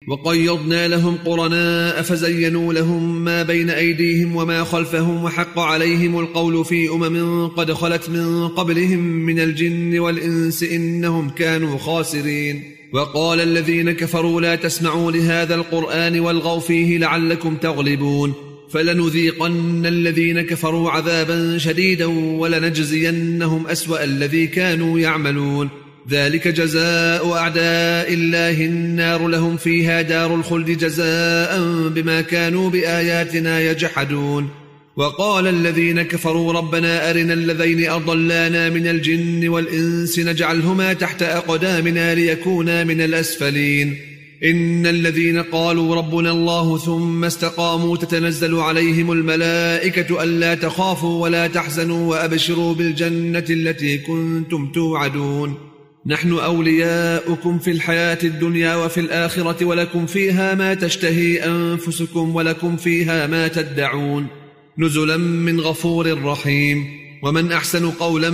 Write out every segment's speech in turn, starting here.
وقيضنا لهم قرناء فزينوا لهم ما بين أيديهم وما خلفهم وحق عليهم القول في قد خلت من قبلهم من الجن والإنس إنهم كانوا خاسرين. وقال الذين كفروا لا تسمعوا لهذا القرآن والغوا فيه لعلكم تغلبون فلنذيقن الذين كفروا عذابا شديدا ولنجزينهم أسوأ الذي كانوا يعملون. ذلك جزاء أعداء الله النار لهم فيها دار الخلد جزاء بما كانوا بآياتنا يجحدون. وقال الذين كفروا ربنا أرنا الذين أضلانا من الجن والإنس نجعلهما تحت أقدامنا ليكونا من الأسفلين. إن الذين قالوا ربنا الله ثم استقاموا تتنزل عليهم الملائكة ألا تخافوا ولا تحزنوا وأبشروا بالجنة التي كنتم توعدون. نحن أولياؤكم في الحياة الدنيا وفي الآخرة ولكم فيها ما تشتهي أنفسكم ولكم فيها ما تدعون نزلا من غفور رحيم. ومن أحسن قولا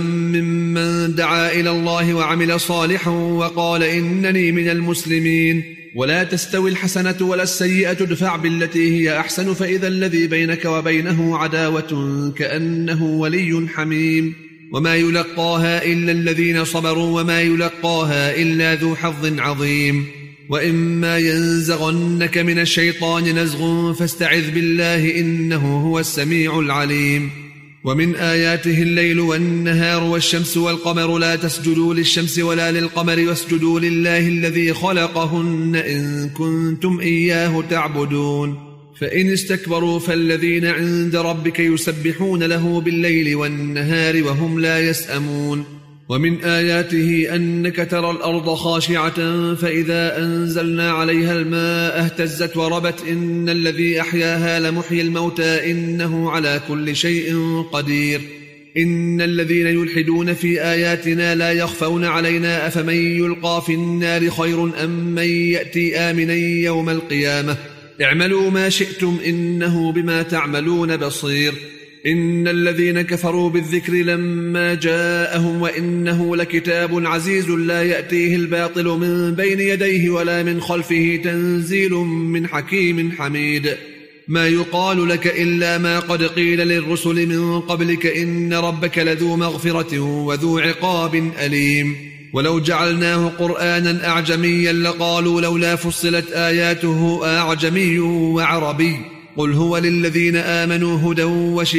ممن دعا إلى الله وعمل صالحا وقال إنني من المسلمين. ولا تستوي الحسنة ولا السيئة ادفع بالتي هي أحسن فإذا الذي بينك وبينه عداوة كأنه ولي حميم. وما يلقاها إلا الذين صبروا وما يلقاها إلا ذو حظ عظيم. وإما ينزغنك من الشيطان نزغ فاستعذ بالله إنه هو السميع العليم. ومن آياته الليل والنهار والشمس والقمر لا تسجدوا للشمس ولا للقمر واسجدوا لله الذي خلقهن إن كنتم إياه تعبدون. فإن استكبروا فالذين عند ربك يسبحون له بالليل والنهار وهم لا يسأمون. ومن آياته أنك ترى الأرض خاشعة فإذا أنزلنا عليها الماء اهتزت وربت إن الذي أحياها لمحيي الموتى إنه على كل شيء قدير. إن الذين يلحدون في آياتنا لا يخفون علينا أفمن يلقى في النار خير أم من يأتي آمنا يوم القيامة اعملوا ما شئتم إنه بما تعملون بصير. إن الذين كفروا بالذكر لما جاءهم وإنه لكتاب عزيز لا يأتيه الباطل من بين يديه ولا من خلفه تنزيل من حكيم حميد. ما يقال لك إلا ما قد قيل للرسل من قبلك إن ربك لذو مغفرة وذو عقاب أليم. ولو جعلناه قرآنا أعجميا لقالوا لولا فصلت آياته أعجمي وعربي قل هو للذين آمنوا هدى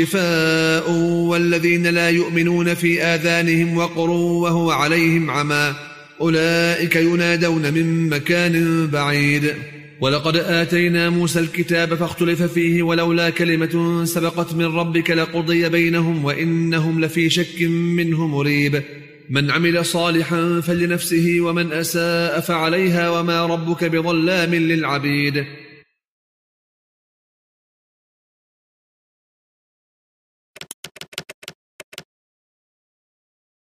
وشفاء والذين لا يؤمنون في آذانهم وقر وهو عليهم عمى أولئك ينادون من مكان بعيد. ولقد آتينا موسى الكتاب فاختلف فيه ولولا كلمة سبقت من ربك لقضي بينهم وإنهم لفي شك منه مريب. من عمل صالحا فلنفسه ومن أساء فعليها وما ربك بظلام للعبيد.